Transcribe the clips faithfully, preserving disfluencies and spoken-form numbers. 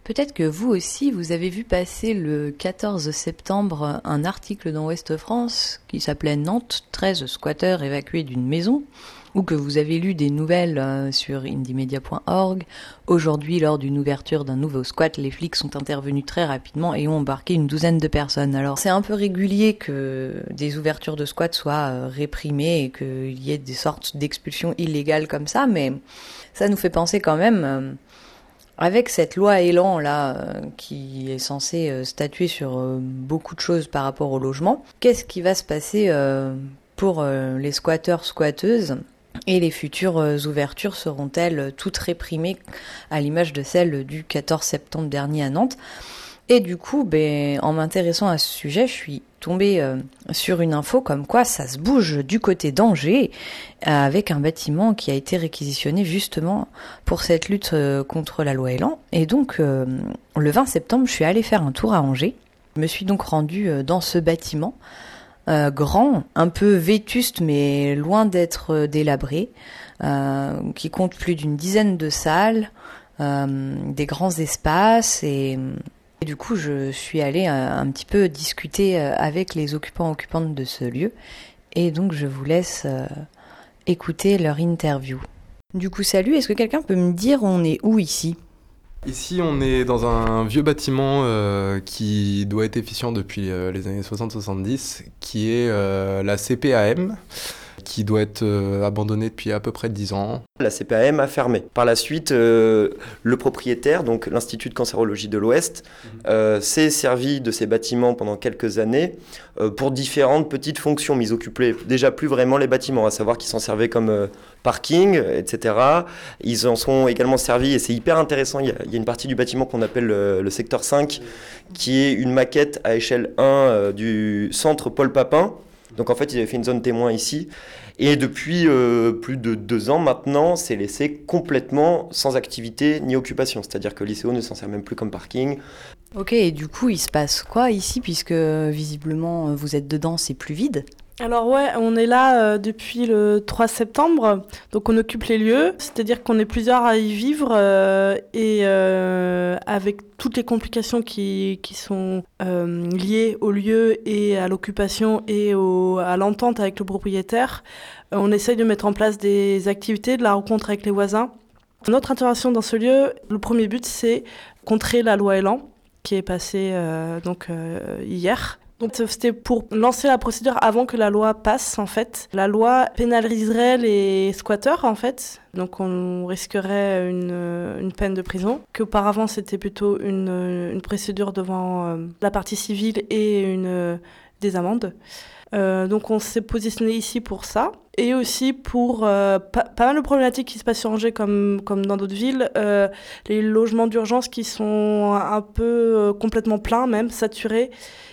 Peut-être que vous aussi, vous avez vu passer le quatorze septembre un article dans Ouest France qui s'appelait « Nantes, treize squatteurs évacués d'une maison », ou que vous avez lu des nouvelles sur indymedia point org. Aujourd'hui, lors d'une ouverture d'un nouveau squat, les flics sont intervenus très rapidement et ont embarqué une douzaine de personnes. Alors, c'est un peu régulier que des ouvertures de squats soient réprimées et qu'il y ait des sortes d'expulsions illégales comme ça, mais ça nous fait penser quand même... Avec cette loi Elan là, euh, qui est censée euh, statuer sur euh, beaucoup de choses par rapport au logement, qu'est-ce qui va se passer euh, pour euh, les squatteurs, squatteuses, et les futures euh, ouvertures seront-elles toutes réprimées à l'image de celle du quatorze septembre dernier à Nantes? Et du coup, ben, en m'intéressant à ce sujet, je suis tombée euh, sur une info comme quoi ça se bouge du côté d'Angers euh, avec un bâtiment qui a été réquisitionné justement pour cette lutte euh, contre la loi Elan. Et donc, euh, le vingt septembre, je suis allée faire un tour à Angers. Je me suis donc rendue euh, dans ce bâtiment euh, grand, un peu vétuste mais loin d'être euh, délabré, euh, qui compte plus d'une dizaine de salles, euh, des grands espaces et... Et du coup, je suis allée un, un petit peu discuter avec les occupants occupantes de ce lieu. Et donc, je vous laisse euh, écouter leur interview. Du coup, salut, est-ce que quelqu'un peut me dire on est où ici ? Ici, on est dans un vieux bâtiment euh, qui doit être efficient depuis euh, les années soixante soixante-dix, qui est euh, la C P A M, qui doit être euh, abandonnée depuis à peu près dix ans. La C P A M a fermé. Par la suite, euh, le propriétaire, donc l'Institut de cancérologie de l'Ouest, euh, s'est servi de ces bâtiments pendant quelques années euh, pour différentes petites fonctions, mais ils occupaient déjà plus vraiment les bâtiments, à savoir qu'ils s'en servaient comme euh, parking, et cetera. Ils en sont également servis, et c'est hyper intéressant, il y a, il y a une partie du bâtiment qu'on appelle le, le secteur cinq, qui est une maquette à échelle un euh, du centre Paul Papin. Donc en fait, ils avaient fait une zone témoin ici. Et depuis euh, plus de deux ans maintenant, c'est laissé complètement sans activité ni occupation. C'est-à-dire que l'I C O ne s'en sert même plus comme parking. Ok, et du coup, il se passe quoi ici, puisque visiblement vous êtes dedans, c'est plus vide ? Alors ouais, on est là euh, depuis le trois septembre, donc on occupe les lieux, c'est-à-dire qu'on est plusieurs à y vivre euh, et euh, avec toutes les complications qui, qui sont euh, liées au lieu et à l'occupation et au, à l'entente avec le propriétaire, euh, on essaye de mettre en place des activités, de la rencontre avec les voisins. Notre intervention dans ce lieu, le premier but c'est contrer la loi Elan qui est passée euh, donc, euh, hier. Donc c'était pour lancer la procédure avant que la loi passe en fait. La loi pénaliserait les squatteurs en fait, donc on risquerait une, une peine de prison. Qu'auparavant c'était plutôt une, une procédure devant euh, la partie civile et une, euh, des amendes. Euh, donc on s'est positionné ici pour ça. Et aussi pour euh, pas, pas mal de problématiques qui se passent sur Angers comme, comme dans d'autres villes, euh, les logements d'urgence qui sont un peu euh, complètement pleins même, saturés.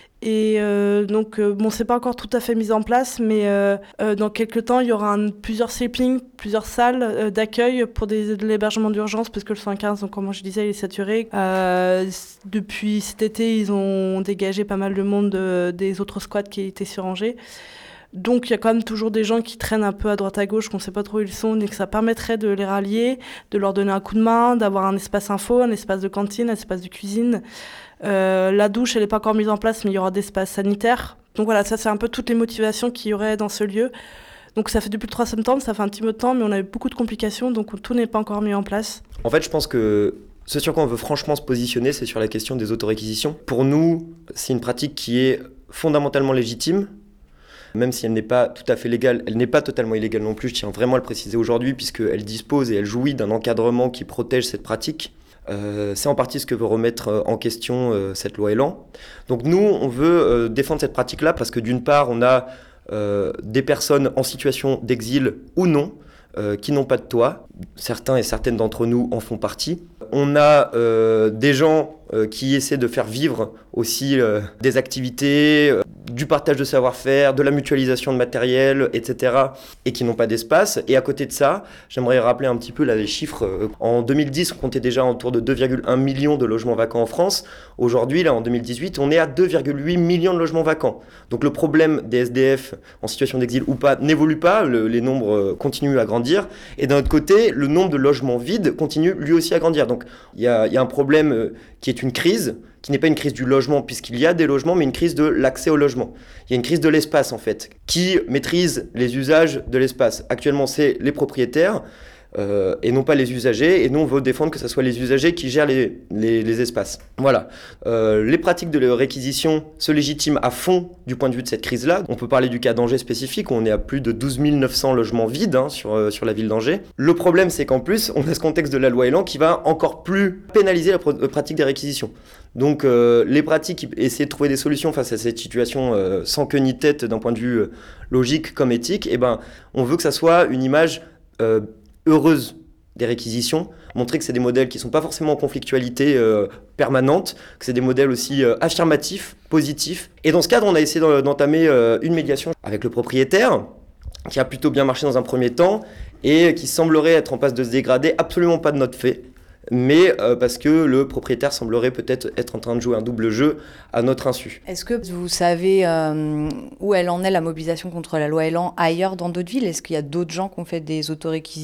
Et euh, donc, euh, bon, c'est pas encore tout à fait mis en place, mais euh, euh, dans quelques temps, il y aura un, plusieurs sleeping, plusieurs salles euh, d'accueil pour des, de l'hébergement d'urgence, parce que le cent quinze, donc, comme je disais, il est saturé. Euh, depuis cet été, ils ont dégagé pas mal de monde de, des autres squats qui étaient sur Angers. Donc, il y a quand même toujours des gens qui traînent un peu à droite à gauche, qu'on ne sait pas trop où ils sont, et que ça permettrait de les rallier, de leur donner un coup de main, d'avoir un espace info, un espace de cantine, un espace de cuisine. Euh, la douche, elle n'est pas encore mise en place, mais il y aura des espaces sanitaires. Donc voilà, ça, c'est un peu toutes les motivations qu'il y aurait dans ce lieu. Donc ça fait depuis le trois septembre, ça fait un petit peu de temps, mais on a eu beaucoup de complications, donc tout n'est pas encore mis en place. En fait, je pense que ce sur quoi on veut franchement se positionner, c'est sur la question des autoréquisitions. Pour nous, c'est une pratique qui est fondamentalement légitime, même si elle n'est pas tout à fait légale, elle n'est pas totalement illégale non plus, je tiens vraiment à le préciser aujourd'hui, puisqu'elle dispose et elle jouit d'un encadrement qui protège cette pratique. Euh, c'est en partie ce que veut remettre en question euh, cette loi Elan. Donc nous, on veut euh, défendre cette pratique-là parce que d'une part, on a euh, des personnes en situation d'exil ou non, euh, qui n'ont pas de toit. Certains et certaines d'entre nous en font partie. On a euh, des gens euh, qui essaient de faire vivre aussi euh, des activités, euh, du partage de savoir-faire, de la mutualisation de matériel, et cetera, et qui n'ont pas d'espace. Et à côté de ça, j'aimerais rappeler un petit peu là, les chiffres. En deux mille dix, on comptait déjà autour de deux virgule un millions de logements vacants en France. Aujourd'hui, là, en deux mille dix-huit, on est à deux virgule huit millions de logements vacants. Donc le problème des S D F en situation d'exil ou pas n'évolue pas, le, les nombres continuent à grandir. Et d'un autre côté, le nombre de logements vides continue lui aussi à grandir. Donc il y a, il y a un problème euh, qui est une crise, qui n'est pas une crise du logement, puisqu'il y a des logements, mais une crise de l'accès au logement. Il y a une crise de l'espace, en fait. Qui maîtrise les usages de l'espace ? Actuellement, c'est les propriétaires, euh, et non pas les usagers. Et nous, on veut défendre que ce soit les usagers qui gèrent les, les, les espaces. Voilà. Euh, les pratiques de réquisition se légitiment à fond du point de vue de cette crise-là. On peut parler du cas d'Angers spécifique, où on est à plus de douze mille neuf cents logements vides hein, sur, euh, sur la ville d'Angers. Le problème, c'est qu'en plus, on a ce contexte de la loi Elan qui va encore plus pénaliser la pr- pratique des réquisitions. Donc euh, les pratiques, essayer de trouver des solutions face à cette situation euh, sans queue ni tête d'un point de vue euh, logique comme éthique, eh ben, on veut que ça soit une image euh, heureuse des réquisitions, montrer que c'est des modèles qui ne sont pas forcément en conflictualité euh, permanente, que c'est des modèles aussi euh, affirmatifs, positifs. Et dans ce cadre, on a essayé d'entamer euh, une médiation avec le propriétaire, qui a plutôt bien marché dans un premier temps, et qui semblerait être en passe de se dégrader, absolument pas de notre fait, mais euh, parce que le propriétaire semblerait peut-être être en train de jouer un double jeu à notre insu. Est-ce que vous savez euh, où elle en est, la mobilisation contre la loi Elan, ailleurs dans d'autres villes ? Est-ce qu'il y a d'autres gens qui ont fait des autoréquisitions ?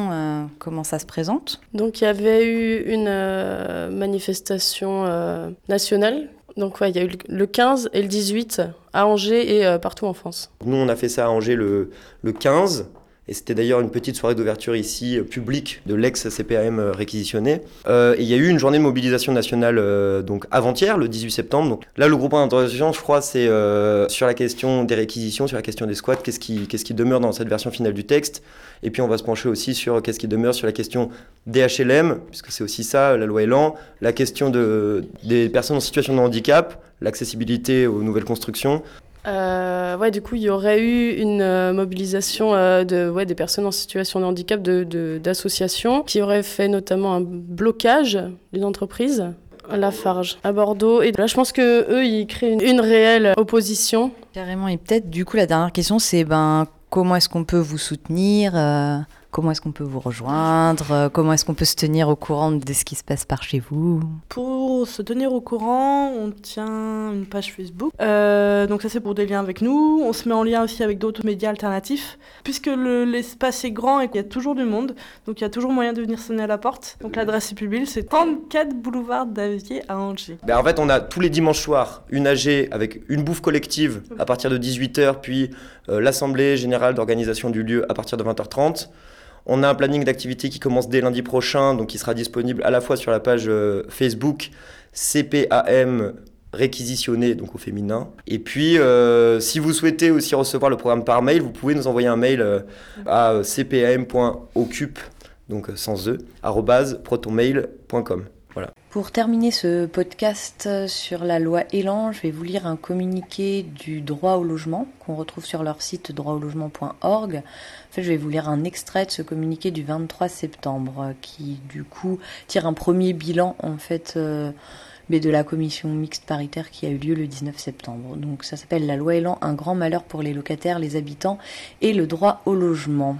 euh, Comment ça se présente ? Donc il y avait eu une euh, manifestation euh, nationale. Donc ouais, il y a eu le quinze et le dix-huit à Angers et euh, partout en France. Nous, on a fait ça à Angers le, le quinze. Et c'était d'ailleurs une petite soirée d'ouverture ici, euh, publique, de l'ex-C P A M euh, réquisitionné. Euh, et il y a eu une journée de mobilisation nationale euh, donc avant-hier, le dix-huit septembre. Donc là, le gros point d'interrogation, je crois, c'est euh, sur la question des réquisitions, sur la question des squats, qu'est-ce qui, qu'est-ce qui demeure dans cette version finale du texte. Et puis on va se pencher aussi sur qu'est-ce qui demeure sur la question des H L M, puisque c'est aussi ça, la loi Elan, la question de, des personnes en situation de handicap, l'accessibilité aux nouvelles constructions. Euh, ouais, du coup, il y aurait eu une euh, mobilisation euh, de, ouais, des personnes en situation de handicap, de, de, d'associations, qui auraient fait notamment un blocage d'une entreprise, Lafarge, à Bordeaux. Et là, je pense qu'eux, ils créent une, une réelle opposition. Carrément. Et peut-être, du coup, la dernière question, c'est ben, comment est-ce qu'on peut vous soutenir euh, Comment est-ce qu'on peut vous rejoindre euh, Comment est-ce qu'on peut se tenir au courant de ce qui se passe par chez vous ? Pour se tenir au courant, on tient une page Facebook. Euh, donc ça, c'est pour des liens avec nous. On se met en lien aussi avec d'autres médias alternatifs. Puisque le, l'espace est grand et qu'il y a toujours du monde, donc il y a toujours moyen de venir sonner à la porte. Donc l'adresse est publique, c'est trente-quatre boulevard d'Avier à Angers. Ben en fait, on a tous les dimanches soirs une A G avec une bouffe collective à partir de dix-huit heures, puis euh, l'Assemblée générale d'organisation du lieu à partir de vingt heures trente. On a un planning d'activité qui commence dès lundi prochain, donc qui sera disponible à la fois sur la page euh, Facebook C P A M réquisitionné, donc au féminin. Et puis, euh, si vous souhaitez aussi recevoir le programme par mail, vous pouvez nous envoyer un mail euh, à c p a m point occupe, donc euh, sans e, arobase protonmail point com. Voilà. Pour terminer ce podcast sur la loi Elan, je vais vous lire un communiqué du droit au logement qu'on retrouve sur leur site droit au logement point org. En fait, je vais vous lire un extrait de ce communiqué du vingt-trois septembre qui, du coup, tire un premier bilan, en fait, euh, mais de la commission mixte paritaire qui a eu lieu le dix-neuf septembre. Donc, ça s'appelle la loi Elan, un grand malheur pour les locataires, les habitants et le droit au logement.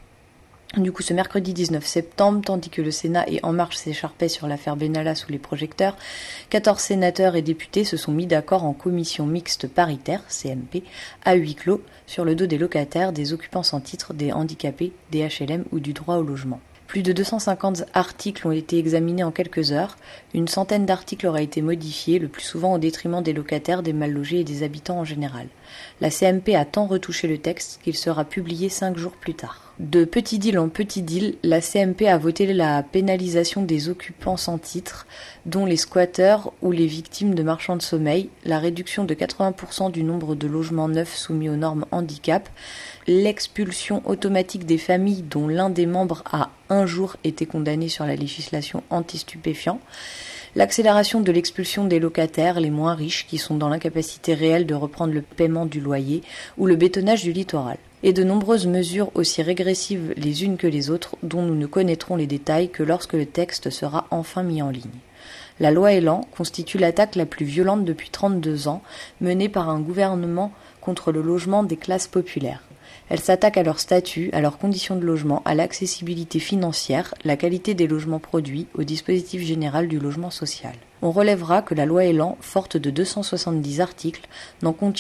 Du coup, ce mercredi dix-neuf septembre, tandis que le Sénat et En Marche s'écharpaient sur l'affaire Benalla sous les projecteurs, quatorze sénateurs et députés se sont mis d'accord en commission mixte paritaire, C M P, à huis clos, sur le dos des locataires, des occupants sans titre, des handicapés, des H L M ou du droit au logement. Plus de deux cent cinquante articles ont été examinés en quelques heures. Une centaine d'articles auraient été modifiés, le plus souvent au détriment des locataires, des mal logés et des habitants en général. La C M P a tant retouché le texte qu'il sera publié cinq jours plus tard. De petit deal en petit deal, la C M P a voté la pénalisation des occupants sans titre, dont les squatteurs ou les victimes de marchands de sommeil, la réduction de quatre-vingts pour cent du nombre de logements neufs soumis aux normes handicap, l'expulsion automatique des familles dont l'un des membres a un jour été condamné sur la législation anti-stupéfiants, l'accélération de l'expulsion des locataires les moins riches qui sont dans l'incapacité réelle de reprendre le paiement du loyer ou le bétonnage du littoral, et de nombreuses mesures aussi régressives les unes que les autres dont nous ne connaîtrons les détails que lorsque le texte sera enfin mis en ligne. La loi Elan constitue l'attaque la plus violente depuis trente-deux ans menée par un gouvernement contre le logement des classes populaires. Elle s'attaque à leur statut, à leurs conditions de logement, à l'accessibilité financière, la qualité des logements produits, au dispositif général du logement social. On relèvera que la loi Elan, forte de deux cent soixante-dix articles, n'en contient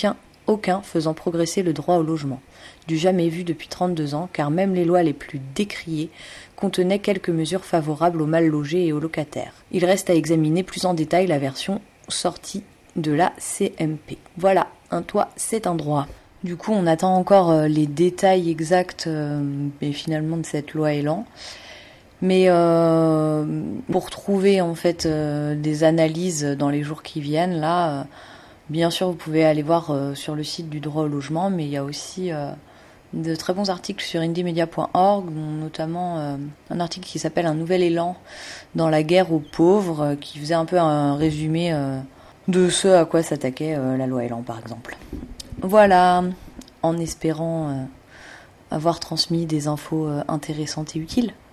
aucun faisant progresser le droit au logement. Du jamais vu depuis trente-deux ans, car même les lois les plus décriées contenaient quelques mesures favorables aux mal logés et aux locataires. Il reste à examiner plus en détail la version sortie de la C M P. Voilà, un toit, c'est un droit. Du coup, on attend encore euh, les détails exacts euh, et finalement de cette loi Elan. Mais euh, pour trouver en fait euh, des analyses dans les jours qui viennent, là, euh, bien sûr, vous pouvez aller voir euh, sur le site du droit au logement, mais il y a aussi euh, de très bons articles sur indymedia point org, notamment euh, un article qui s'appelle Un nouvel élan dans la guerre aux pauvres, euh, qui faisait un peu un résumé euh, de ce à quoi s'attaquait euh, la loi Elan, par exemple. Voilà, en espérant euh, avoir transmis des infos euh, intéressantes et utiles.